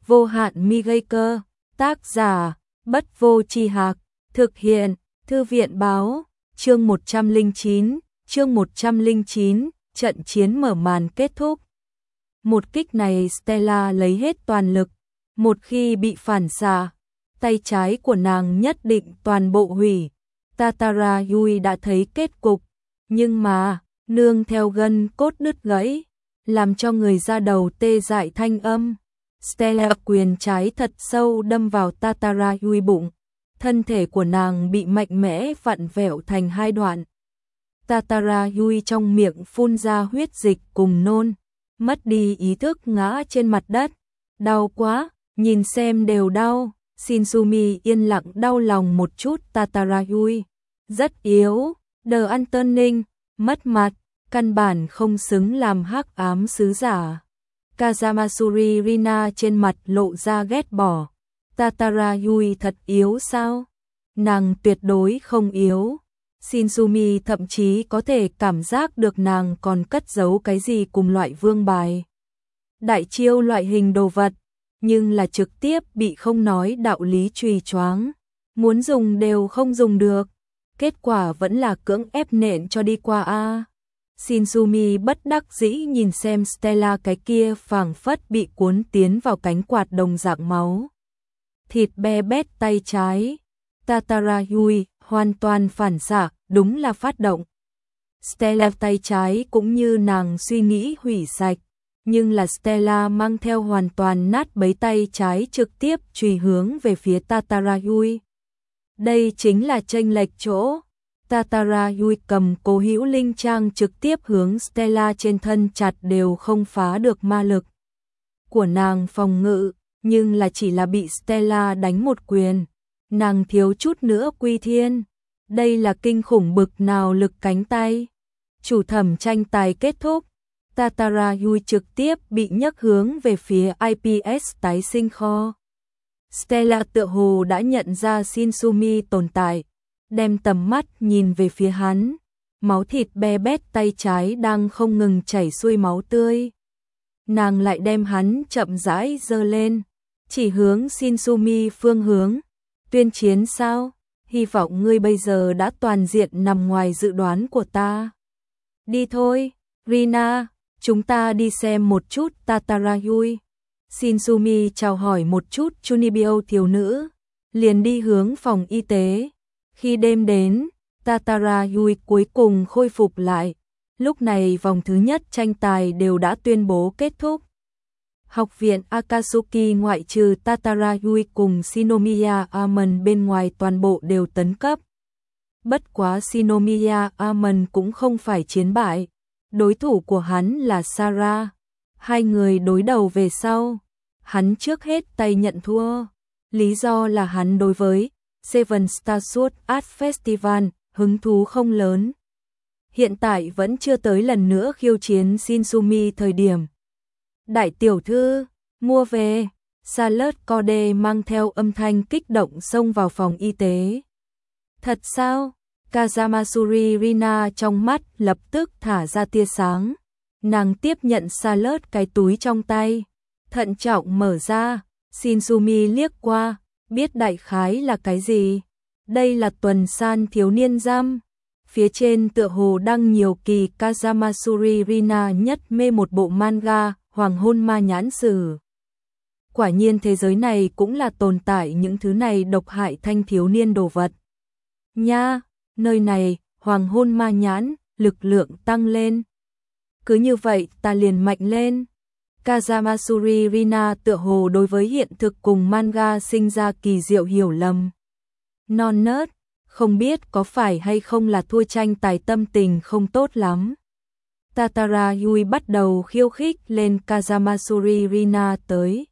vô hạn mi gây cơ, tác giả, Bất Vô Tri Hạc, thực hiện, Thư viện báo, chương 109, trận chiến mở màn kết thúc. Một kích này Stella lấy hết toàn lực, một khi bị phản xạ, tay trái của nàng nhất định toàn bộ hủy. Tatara Yui đã thấy kết cục, nhưng mà, nương theo gân cốt đứt gãy, làm cho người da đầu tê dại thanh âm. Stella quyền trái thật sâu đâm vào Tatara Yui bụng, thân thể của nàng bị mạnh mẽ vặn vẹo thành hai đoạn. Tatara Yui trong miệng phun ra huyết dịch cùng nôn, mất đi ý thức ngã trên mặt đất. Đau quá, nhìn xem đều đau. Shinsumi yên lặng đau lòng một chút. Tatara Yui rất yếu, The Antoning, mất mặt, căn bản không xứng làm hắc ám sứ giả. Kazamasuri Rina trên mặt lộ ra ghét bỏ. Tatara Yui thật yếu sao? Nàng tuyệt đối không yếu. Shinsumi thậm chí có thể cảm giác được nàng còn cất giấu cái gì cùng loại vương bài, đại chiêu loại hình đồ vật, nhưng là trực tiếp bị không nói đạo lý chùy choáng, muốn dùng đều không dùng được, kết quả vẫn là cưỡng ép nện cho đi qua a. Shinsumi bất đắc dĩ nhìn xem Stella cái kia phảng phất bị cuốn tiến vào cánh quạt đồng dạng máu thịt be bét tay trái. Tatara Yui hoàn toàn phản xạ, đúng là phát động. Stella tay trái cũng như nàng suy nghĩ hủy sạch, nhưng là Stella mang theo hoàn toàn nát bấy tay trái trực tiếp chùy hướng về phía Tatara Yui. Đây chính là chênh lệch chỗ. Tatara Yui cầm cố hữu linh trang trực tiếp hướng Stella trên thân chặt đều không phá được ma lực của nàng phòng ngự, nhưng là chỉ là bị Stella đánh một quyền, nàng thiếu chút nữa quy thiên. Đây là kinh khủng bực nào lực cánh tay. Chủ thẩm tranh tài kết thúc, Tatara Yui trực tiếp bị nhấc hướng về phía IPS tái sinh kho. Stella tựa hồ đã nhận ra Shinsumi tồn tại, đem tầm mắt nhìn về phía hắn, máu thịt be bét tay trái đang không ngừng chảy xuôi máu tươi. Nàng lại đem hắn chậm rãi giơ lên, chỉ hướng Shinsumi phương hướng. Tuyên chiến sao? Hy vọng ngươi bây giờ đã toàn diện nằm ngoài dự đoán của ta. Đi thôi, Rina, chúng ta đi xem một chút Tatara Yui. Shinsumi chào hỏi một chút Chunibyo thiếu nữ, liền đi hướng phòng y tế. Khi đêm đến, Tatara Yui cuối cùng khôi phục lại. Lúc này vòng thứ nhất tranh tài đều đã tuyên bố kết thúc. Học viện Akatsuki ngoại trừ Tatara Yui cùng Shinomiya Amon bên ngoài toàn bộ đều tấn cấp. Bất quá Shinomiya Amon cũng không phải chiến bại, đối thủ của hắn là Sarah. Hai người đối đầu về sau, hắn trước hết tay nhận thua. Lý do là hắn đối với Seven Star Sword Art Festival hứng thú không lớn. Hiện tại vẫn chưa tới lần nữa khiêu chiến Shinsumi thời điểm. Đại tiểu thư, mua về. Charlotte Code mang theo âm thanh kích động xông vào phòng y tế. Thật sao? Kazamasuri Rina trong mắt lập tức thả ra tia sáng. Nàng tiếp nhận Charlotte cái túi trong tay, thận trọng mở ra. Shinsumi liếc qua, biết đại khái là cái gì. Đây là tuần san thiếu niên giam. Phía trên tựa hồ đăng nhiều kỳ. Kazamasuri Rina nhất mê một bộ manga Hoàng hôn ma nhãn sử. Quả nhiên thế giới này cũng là tồn tại những thứ này độc hại thanh thiếu niên đồ vật. Nha, nơi này, hoàng hôn ma nhãn, lực lượng tăng lên. Cứ như vậy ta liền mạnh lên. Kazamasuri Rina tựa hồ đối với hiện thực cùng manga sinh ra kỳ diệu hiểu lầm. Non nớt, không biết có phải hay không là thua tranh tài tâm tình không tốt lắm. Tatara Yui bắt đầu khiêu khích lên Kazamasuri Rina tới.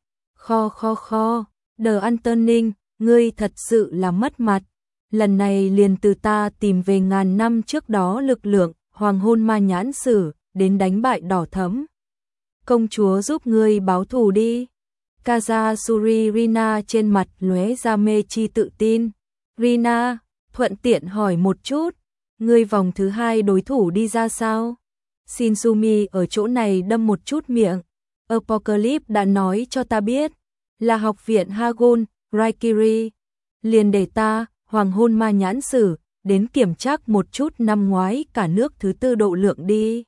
Kho, The Antoning, ngươi thật sự là mất mặt. Lần này liền từ ta tìm về ngàn năm trước đó lực lượng, hoàng hôn ma nhãn sử, đến đánh bại đỏ thẫm. Công chúa giúp ngươi báo thù đi. Kazamasuri Rina trên mặt lóe ra mê chi tự tin. Rina, thuận tiện hỏi một chút, ngươi vòng thứ hai đối thủ đi ra sao? Shinsumi ở chỗ này đâm một chút miệng. Apocalypse đã nói cho ta biết, là học viện Hagon, Raikiri. Liền để ta, hoàng hôn ma nhãn sử, đến kiểm tra một chút năm ngoái cả nước thứ tư độ lượng đi.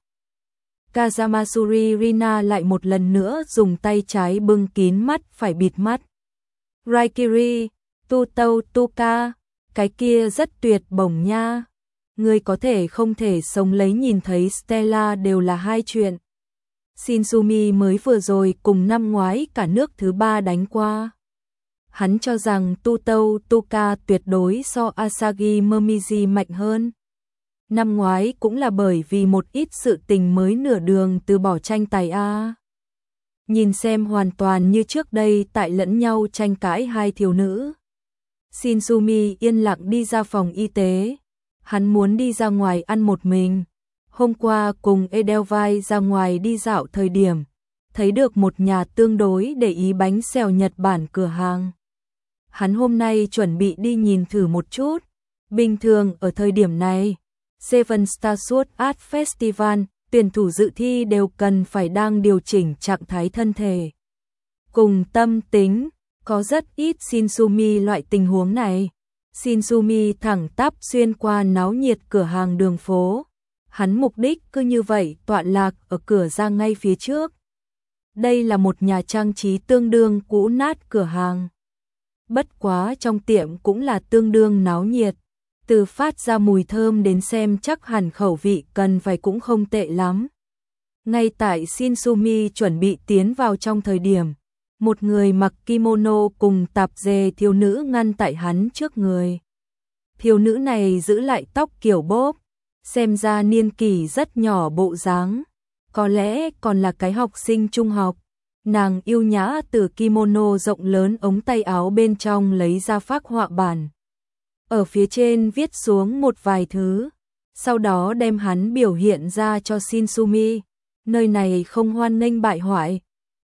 Kazamasuri Rina lại một lần nữa dùng tay trái bưng kín mắt phải bịt mắt. Raikiri, tu tâu tu ca, cái kia rất tuyệt bổng nha. Ngươi có thể không thể sống lấy nhìn thấy Stella đều là hai chuyện. Shinsumi mới vừa rồi cùng năm ngoái cả nước thứ ba đánh qua. Hắn cho rằng tu tâu tu ca tuyệt đối so Asagi Momiji mạnh hơn. Năm ngoái cũng là bởi vì một ít sự tình mới nửa đường từ bỏ tranh tài a. Nhìn xem hoàn toàn như trước đây tại lẫn nhau tranh cãi hai thiếu nữ. Shinsumi yên lặng đi ra phòng y tế. Hắn muốn đi ra ngoài ăn một mình. Hôm qua cùng Edelweiss ra ngoài đi dạo thời điểm, thấy được một nhà tương đối để ý bánh xèo Nhật Bản cửa hàng. Hắn hôm nay chuẩn bị đi nhìn thử một chút. Bình thường ở thời điểm này, Seven Star Sword Art Festival, tuyển thủ dự thi đều cần phải đang điều chỉnh trạng thái thân thể cùng tâm tính, có rất ít Shinsumi loại tình huống này. Shinsumi thẳng tắp xuyên qua náo nhiệt cửa hàng đường phố. Hắn mục đích cứ như vậy tọa lạc ở cửa ra ngay phía trước. Đây là một nhà trang trí tương đương cũ nát cửa hàng. Bất quá trong tiệm cũng là tương đương náo nhiệt. Từ phát ra mùi thơm đến xem chắc hẳn khẩu vị cần phải cũng không tệ lắm. Ngay tại Shinsumi chuẩn bị tiến vào trong thời điểm, một người mặc kimono cùng tạp dề thiếu nữ ngăn tại hắn trước người. Thiếu nữ này giữ lại tóc kiểu bóp, xem ra niên kỷ rất nhỏ bộ dáng, có lẽ còn là cái học sinh trung học. Nàng yêu nhã từ kimono rộng lớn ống tay áo bên trong lấy ra phác họa bản. Ở phía trên viết xuống một vài thứ, sau đó đem hắn biểu hiện ra cho Shinsumi. Nơi này không hoan nghênh bại hoại.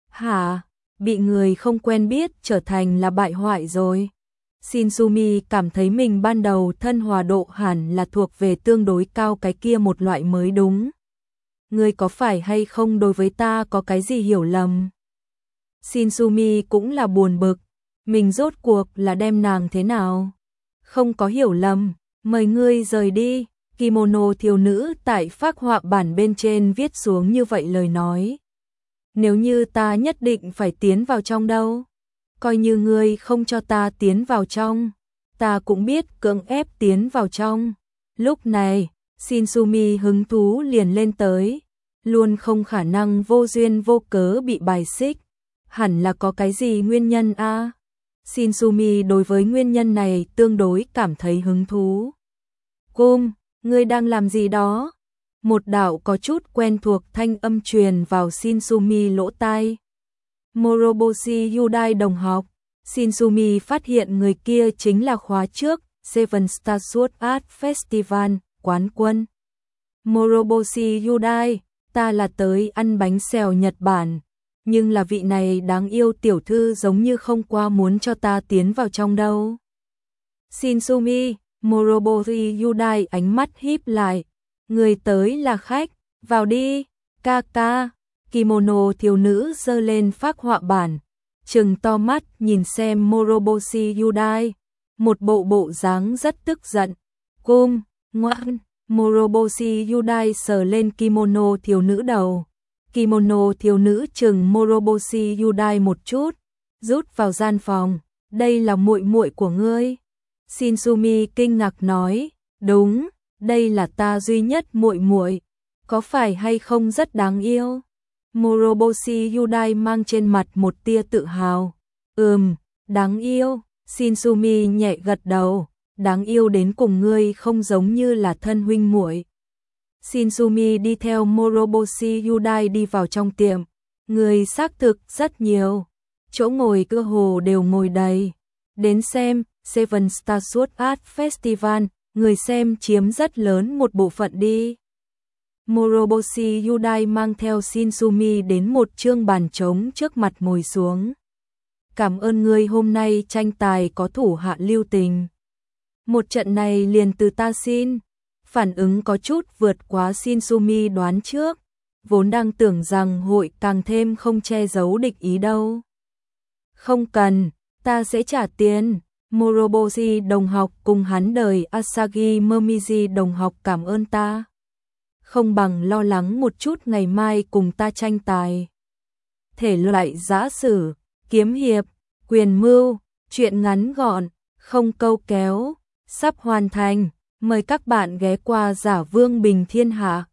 Hả? Bị người không quen biết trở thành là bại hoại rồi. Shinsumi cảm thấy mình ban đầu thân hòa độ hẳn là thuộc về tương đối cao cái kia một loại mới đúng. Ngươi có phải hay không đối với ta có cái gì hiểu lầm? Shinsumi cũng là buồn bực, mình rốt cuộc là đem nàng thế nào? Không có hiểu lầm, mời ngươi rời đi. Kimono thiếu nữ tại phác họa bản bên trên viết xuống như vậy lời nói. Nếu như ta nhất định phải tiến vào trong đâu, coi như ngươi không cho ta tiến vào trong, ta cũng biết cưỡng ép tiến vào trong. Lúc này, Shinsumi hứng thú liền lên tới, luôn không khả năng vô duyên vô cớ bị bài xích, hẳn là có cái gì nguyên nhân a. Shinsumi đối với nguyên nhân này tương đối cảm thấy hứng thú. Cung, ngươi đang làm gì đó? Một đạo có chút quen thuộc thanh âm truyền vào Shinsumi lỗ tai. Moroboshi Yudai đồng học. Shinsumi phát hiện người kia chính là khóa trước Seven Star Sword Art Festival quán quân. Moroboshi Yudai, ta là tới ăn bánh xèo Nhật Bản, nhưng là vị này đáng yêu tiểu thư giống như không qua muốn cho ta tiến vào trong đâu. Shinsumi, Moroboshi Yudai ánh mắt híp lại. Người tới là khách, vào đi, ca ca. Kimono thiếu nữ giơ lên phác họa bản, trừng to mắt nhìn xem Moroboshi Yudai, một bộ dáng rất tức giận. Cung, ngoan. Moroboshi Yudai sờ lên kimono thiếu nữ đầu. Kimono thiếu nữ trừng Moroboshi Yudai một chút, rút vào gian phòng. Đây là muội muội của ngươi. Shinsumi kinh ngạc nói, đúng, đây là ta duy nhất muội muội, có phải hay không rất đáng yêu? Moroboshi Yudai mang trên mặt một tia tự hào. Đáng yêu. Shinsumi nhẹ gật đầu, đáng yêu đến cùng ngươi không giống như là thân huynh muội. Shinsumi đi theo Moroboshi Yudai đi vào trong tiệm, người xác thực rất nhiều, chỗ ngồi cơ hồ đều ngồi đầy. Đến xem, Seven Star Sword Art Festival, người xem chiếm rất lớn một bộ phận đi. Moroboshi Yudai mang theo Shinsumi đến một trương bàn trống trước mặt ngồi xuống. Cảm ơn ngươi hôm nay tranh tài có thủ hạ lưu tình. Một trận này liền từ ta xin. Phản ứng có chút vượt quá Shinsumi đoán trước, vốn đang tưởng rằng hội càng thêm không che giấu địch ý đâu. Không cần, ta sẽ trả tiền. Moroboshi đồng học cùng hắn đời Asagi Momiji đồng học cảm ơn ta. Không bằng lo lắng một chút ngày mai cùng ta tranh tài. Thể loại giã sử, kiếm hiệp, quyền mưu, truyện ngắn gọn, không câu kéo, sắp hoàn thành. Mời các bạn ghé qua Giả Vương Bình Thiên Hạ.